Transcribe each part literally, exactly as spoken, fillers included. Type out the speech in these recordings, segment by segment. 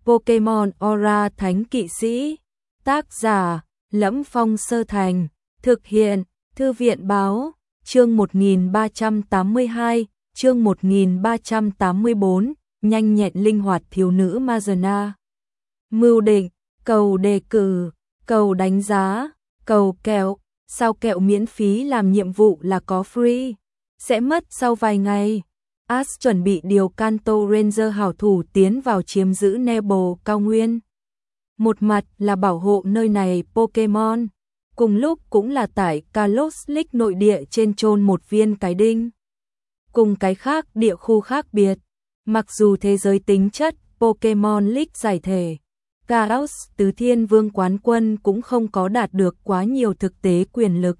Pokemon Aura Thánh Kỵ Sĩ. Tác giả: Lẫm Phong Sơ Thành. Thực hiện: Thư viện Báo. Chương một nghìn ba trăm tám mươi hai, chương một nghìn ba trăm tám mươi bốn, nhanh nhẹn linh hoạt thiếu nữ Mazana. Mưu định, cầu đề cử, cầu đánh giá, cầu kẹo, sao kẹo miễn phí làm nhiệm vụ là có free, sẽ mất sau vài ngày. Ash chuẩn bị điều Kanto Ranger hảo thủ tiến vào chiếm giữ Nebel cao nguyên. Một mặt là bảo hộ nơi này Pokemon, cùng lúc cũng là tại Kalos League nội địa trên chôn một viên cái đinh. Cùng cái khác địa khu khác biệt, mặc dù thế giới tính chất Pokemon League giải thể, Chaos Tứ Thiên Vương quán quân cũng không có đạt được quá nhiều thực tế quyền lực.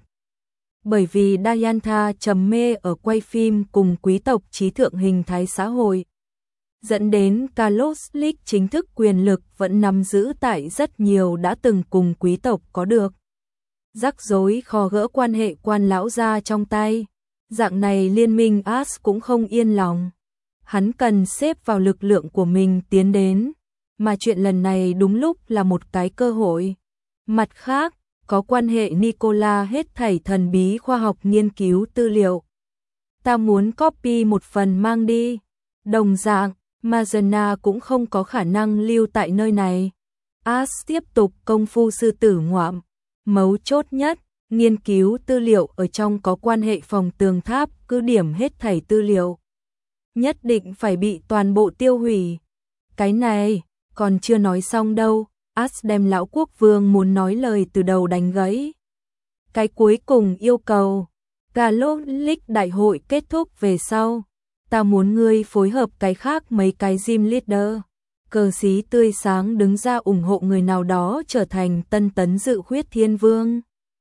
Bởi vì Diantha trầm mê ở quay phim cùng quý tộc trí thượng hình thái xã hội, dẫn đến Kalos League chính thức quyền lực vẫn nắm giữ tại rất nhiều đã từng cùng quý tộc có được. Rắc rối khó gỡ quan hệ quan lão gia trong tay, dạng này liên minh Ash cũng không yên lòng. Hắn cần xếp vào lực lượng của mình tiến đến, mà chuyện lần này đúng lúc là một cái cơ hội. Mặt khác, có quan hệ Nicola hết thảy thần bí khoa học nghiên cứu tư liệu. Ta muốn copy một phần mang đi. Đồng dạng, Mazana cũng không có khả năng lưu tại nơi này. Ash tiếp tục công phu sư tử ngoạm. Mấu chốt nhất, nghiên cứu tư liệu ở trong có quan hệ phòng tường tháp, cứ điểm hết thảy tư liệu. Nhất định phải bị toàn bộ tiêu hủy. Cái này, còn chưa nói xong đâu. Ash đem lão quốc vương muốn nói lời từ đầu đánh gãy. Cái cuối cùng yêu cầu, Kalos League đại hội kết thúc về sau, ta muốn ngươi phối hợp cái khác mấy cái gym leader. Cờ xí tươi sáng đứng ra ủng hộ người nào đó trở thành tân tấn Dự Khuyết Thiên Vương.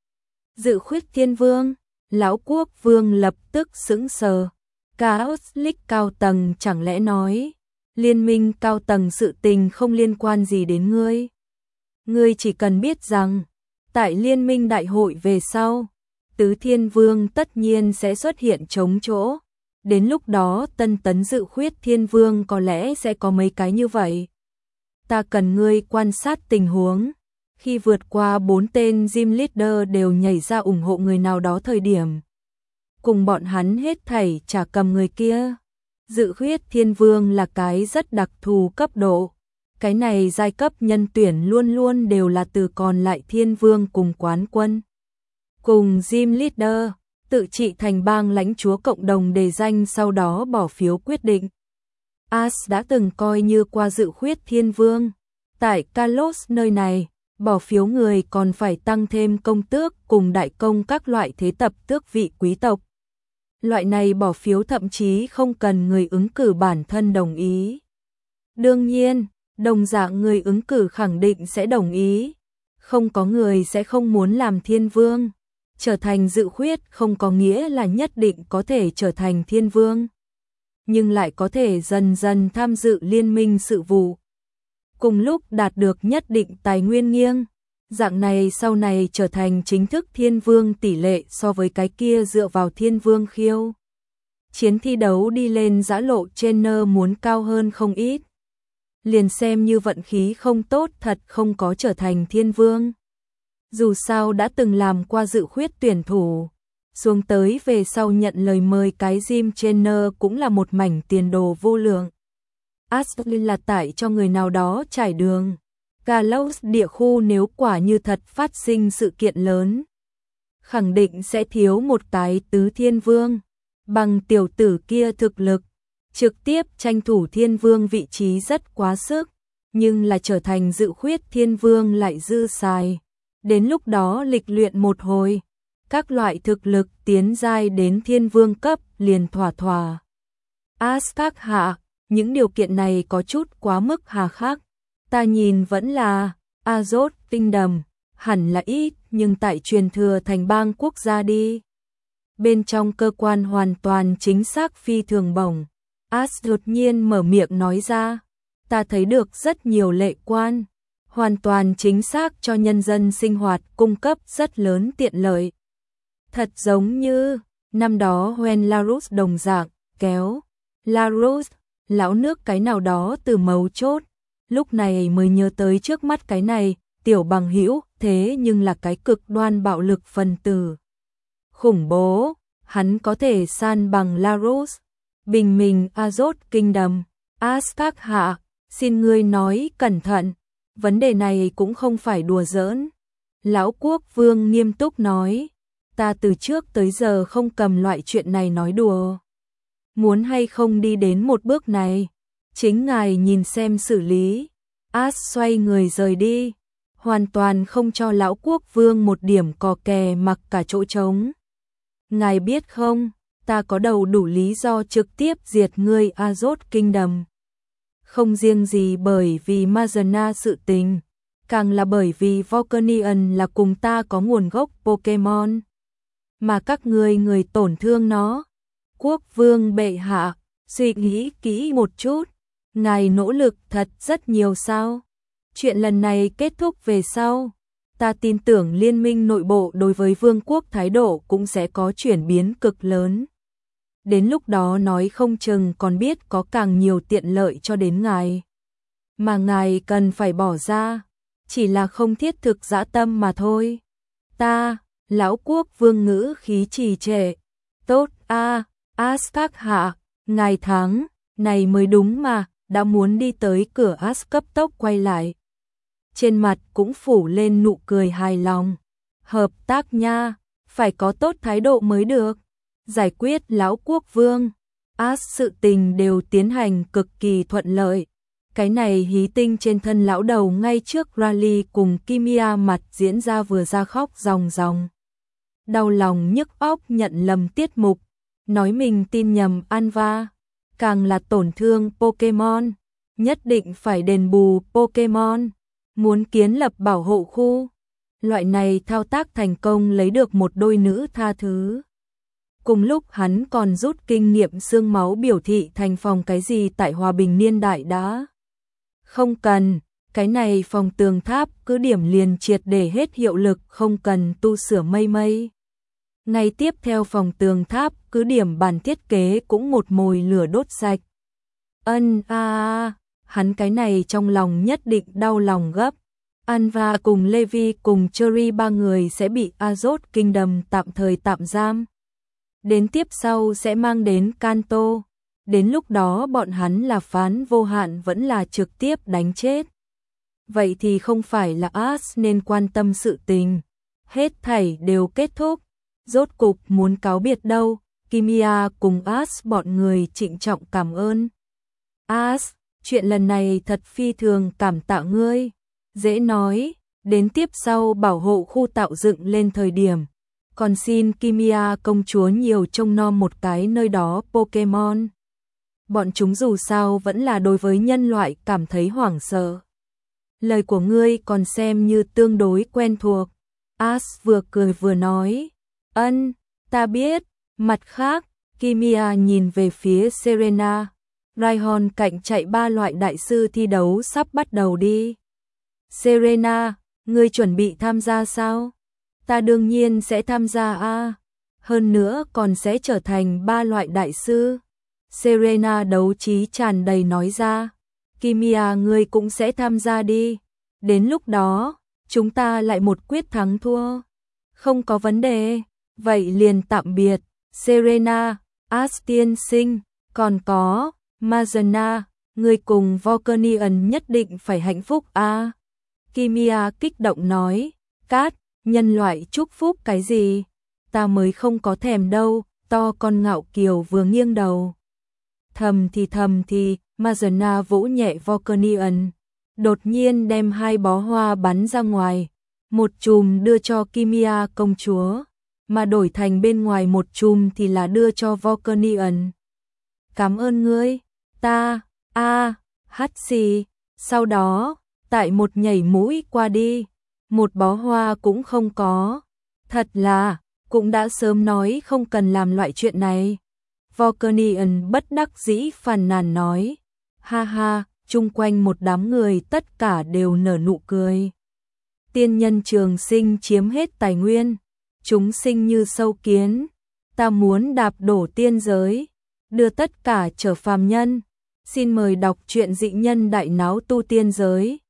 Dự Khuyết Thiên Vương, lão quốc vương lập tức sững sờ. Chaos League cao tầng chẳng lẽ nói, liên minh cao tầng sự tình không liên quan gì đến ngươi. Ngươi chỉ cần biết rằng, tại liên minh đại hội về sau, Tứ Thiên Vương tất nhiên sẽ xuất hiện trống chỗ. Đến lúc đó tân tấn Dự Khuyết Thiên Vương có lẽ sẽ có mấy cái như vậy. Ta cần ngươi quan sát tình huống. Khi vượt qua bốn tên gym leader đều nhảy ra ủng hộ người nào đó thời điểm, cùng bọn hắn hết thảy chả cầm người kia. Dự Khuyết Thiên Vương là cái rất đặc thù cấp độ. Cái này giai cấp nhân tuyển luôn luôn đều là từ còn lại Thiên Vương cùng quán quân, cùng gym leader, tự trị thành bang lãnh chúa cộng đồng đề danh sau đó bỏ phiếu quyết định. Ash đã từng coi như qua Dự Khuyết Thiên Vương. Tại Kalos nơi này, bỏ phiếu người còn phải tăng thêm công tước cùng đại công các loại thế tập tước vị quý tộc. Loại này bỏ phiếu thậm chí không cần người ứng cử bản thân đồng ý. Đương nhiên, đồng dạng người ứng cử khẳng định sẽ đồng ý. Không có người sẽ không muốn làm Thiên Vương. Trở thành Dự Khuyết không có nghĩa là nhất định có thể trở thành Thiên Vương, nhưng lại có thể dần dần tham dự liên minh sự vụ, cùng lúc đạt được nhất định tài nguyên nghiêng. Dạng này sau này trở thành chính thức Thiên Vương tỷ lệ so với cái kia dựa vào Thiên Vương khiêu chiến thi đấu đi lên giã lộ trên nơ muốn cao hơn không ít. Liền xem như vận khí không tốt thật không có trở thành Thiên Vương. Dù sao đã từng làm qua Dự Khuyết tuyển thủ, xuống tới về sau nhận lời mời cái gym trainer cũng là một mảnh tiền đồ vô lượng. Ashley là tại cho người nào đó trải đường. Kalos địa khu nếu quả như thật phát sinh sự kiện lớn, khẳng định sẽ thiếu một cái Tứ Thiên Vương. Bằng tiểu tử kia thực lực, trực tiếp tranh thủ Thiên Vương vị trí rất quá sức, nhưng là trở thành Dự Khuyết Thiên Vương lại dư xài. Đến lúc đó lịch luyện một hồi, các loại thực lực tiến giai đến Thiên Vương cấp liền thỏa thỏa. Ash các hạ, những điều kiện này có chút quá mức hà khắc. Ta nhìn vẫn là Azot tinh đầm, hẳn là ít, nhưng tại truyền thừa thành bang quốc gia đi. Bên trong cơ quan hoàn toàn chính xác phi thường bổng. Ash đột nhiên mở miệng nói ra, ta thấy được rất nhiều lệ quan, hoàn toàn chính xác cho nhân dân sinh hoạt cung cấp rất lớn tiện lợi. Thật giống như năm đó Hoen Larus đồng dạng kéo Larus, lão nước cái nào đó từ mấu chốt, lúc này mới nhớ tới trước mắt cái này, tiểu bằng hữu, thế nhưng là cái cực đoan bạo lực phần tử. Khủng bố, hắn có thể san bằng Larus, bình minh Azoth Kingdom, Asgard hạ, xin ngươi nói cẩn thận, vấn đề này cũng không phải đùa giỡn. Lão quốc vương nghiêm túc nói, ta từ trước tới giờ không cầm loại chuyện này nói đùa. Muốn hay không đi đến một bước này, chính ngài nhìn xem xử lý. As xoay người rời đi, hoàn toàn không cho lão quốc vương một điểm cò kè mặc cả chỗ trống. Ngài biết không, ta có đầu đủ lý do trực tiếp diệt ngươi Azoth Kingdom. Không riêng gì bởi vì Mazana sự tình, càng là bởi vì Volcanion là cùng ta có nguồn gốc Pokemon. Mà các ngươi người tổn thương nó. Quốc vương bệ hạ, suy nghĩ kỹ một chút, ngài nỗ lực thật rất nhiều sao? Chuyện lần này kết thúc về sau, ta tin tưởng liên minh nội bộ đối với vương quốc thái độ cũng sẽ có chuyển biến cực lớn. Đến lúc đó nói không chừng còn biết có càng nhiều tiện lợi cho đến ngài. Mà ngài cần phải bỏ ra, chỉ là không thiết thực dã tâm mà thôi. Ta, lão quốc vương ngữ khí trì trệ. Tốt a, Asgard hạ, ngài thắng, này mới đúng mà, đã muốn đi tới cửa As cấp tốc quay lại. Trên mặt cũng phủ lên nụ cười hài lòng. Hợp tác nha, phải có tốt thái độ mới được. Giải quyết lão quốc vương, As sự tình đều tiến hành cực kỳ thuận lợi. Cái này hí tinh trên thân lão đầu ngay trước rally cùng Kimia mặt diễn ra vừa ra khóc ròng ròng. Đau lòng nhức óc nhận lầm tiết mục, nói mình tin nhầm Anva, càng là tổn thương Pokemon, nhất định phải đền bù Pokemon, muốn kiến lập bảo hộ khu. Loại này thao tác thành công lấy được một đôi nữ tha thứ. Cùng lúc hắn còn rút kinh nghiệm xương máu biểu thị thành phòng cái gì tại hòa bình niên đại đã. Không cần, cái này phòng tường tháp cứ điểm liền triệt để hết hiệu lực, không cần tu sửa mây mây. Ngày tiếp theo phòng tường tháp cứ điểm bản thiết kế cũng một mồi lửa đốt sạch. Ân a à, hắn cái này trong lòng nhất định đau lòng gấp. Anva cùng Levi cùng Cherry ba người sẽ bị Azoth Kingdom tạm thời tạm giam. Đến tiếp sau sẽ mang đến Kanto. Đến lúc đó bọn hắn là phán vô hạn vẫn là trực tiếp đánh chết. Vậy thì không phải là As nên quan tâm sự tình. Hết thảy đều kết thúc. Rốt cục muốn cáo biệt đâu. Kimia cùng As bọn người trịnh trọng cảm ơn. As, chuyện lần này thật phi thường cảm tạ ngươi. Dễ nói, đến tiếp sau bảo hộ khu tạo dựng lên thời điểm. Còn xin Kimia công chúa nhiều trông nom một cái nơi đó Pokemon. Bọn chúng dù sao vẫn là đối với nhân loại cảm thấy hoảng sợ. Lời của ngươi còn xem như tương đối quen thuộc. As vừa cười vừa nói. Ân, ta biết. Mặt khác, Kimia nhìn về phía Serena. Raihon cạnh chạy ba loại đại sư thi đấu sắp bắt đầu đi. Serena, ngươi chuẩn bị tham gia sao? Ta đương nhiên sẽ tham gia a. Hơn nữa còn sẽ trở thành ba loại đại sư. Serena đấu trí tràn đầy nói ra. Kimia ngươi cũng sẽ tham gia đi. Đến lúc đó, chúng ta lại một quyết thắng thua. Không có vấn đề. Vậy liền tạm biệt. Serena, As tiên sinh, còn có, Mazana, ngươi cùng Volcanion nhất định phải hạnh phúc a. Kimia kích động nói. Cát, nhân loại chúc phúc cái gì? Ta mới không có thèm đâu. To con ngạo kiều vừa nghiêng đầu. Thầm thì thầm thì, Mazana vỗ nhẹ Volcanion. Đột nhiên đem hai bó hoa bắn ra ngoài. Một chùm đưa cho Kimia công chúa. Mà đổi thành bên ngoài một chùm thì là đưa cho Volcanion. Cảm ơn ngươi. Ta, a, hắt xì. Sau đó, tại một nhảy mũi qua đi. Một bó hoa cũng không có. Thật là, cũng đã sớm nói không cần làm loại chuyện này. Volcanion bất đắc dĩ phàn nàn nói. Ha ha, chung quanh một đám người tất cả đều nở nụ cười. Tiên nhân trường sinh chiếm hết tài nguyên. Chúng sinh như sâu kiến. Ta muốn đạp đổ tiên giới. Đưa tất cả trở phàm nhân. Xin mời đọc truyện Dị nhân đại náo tu tiên giới.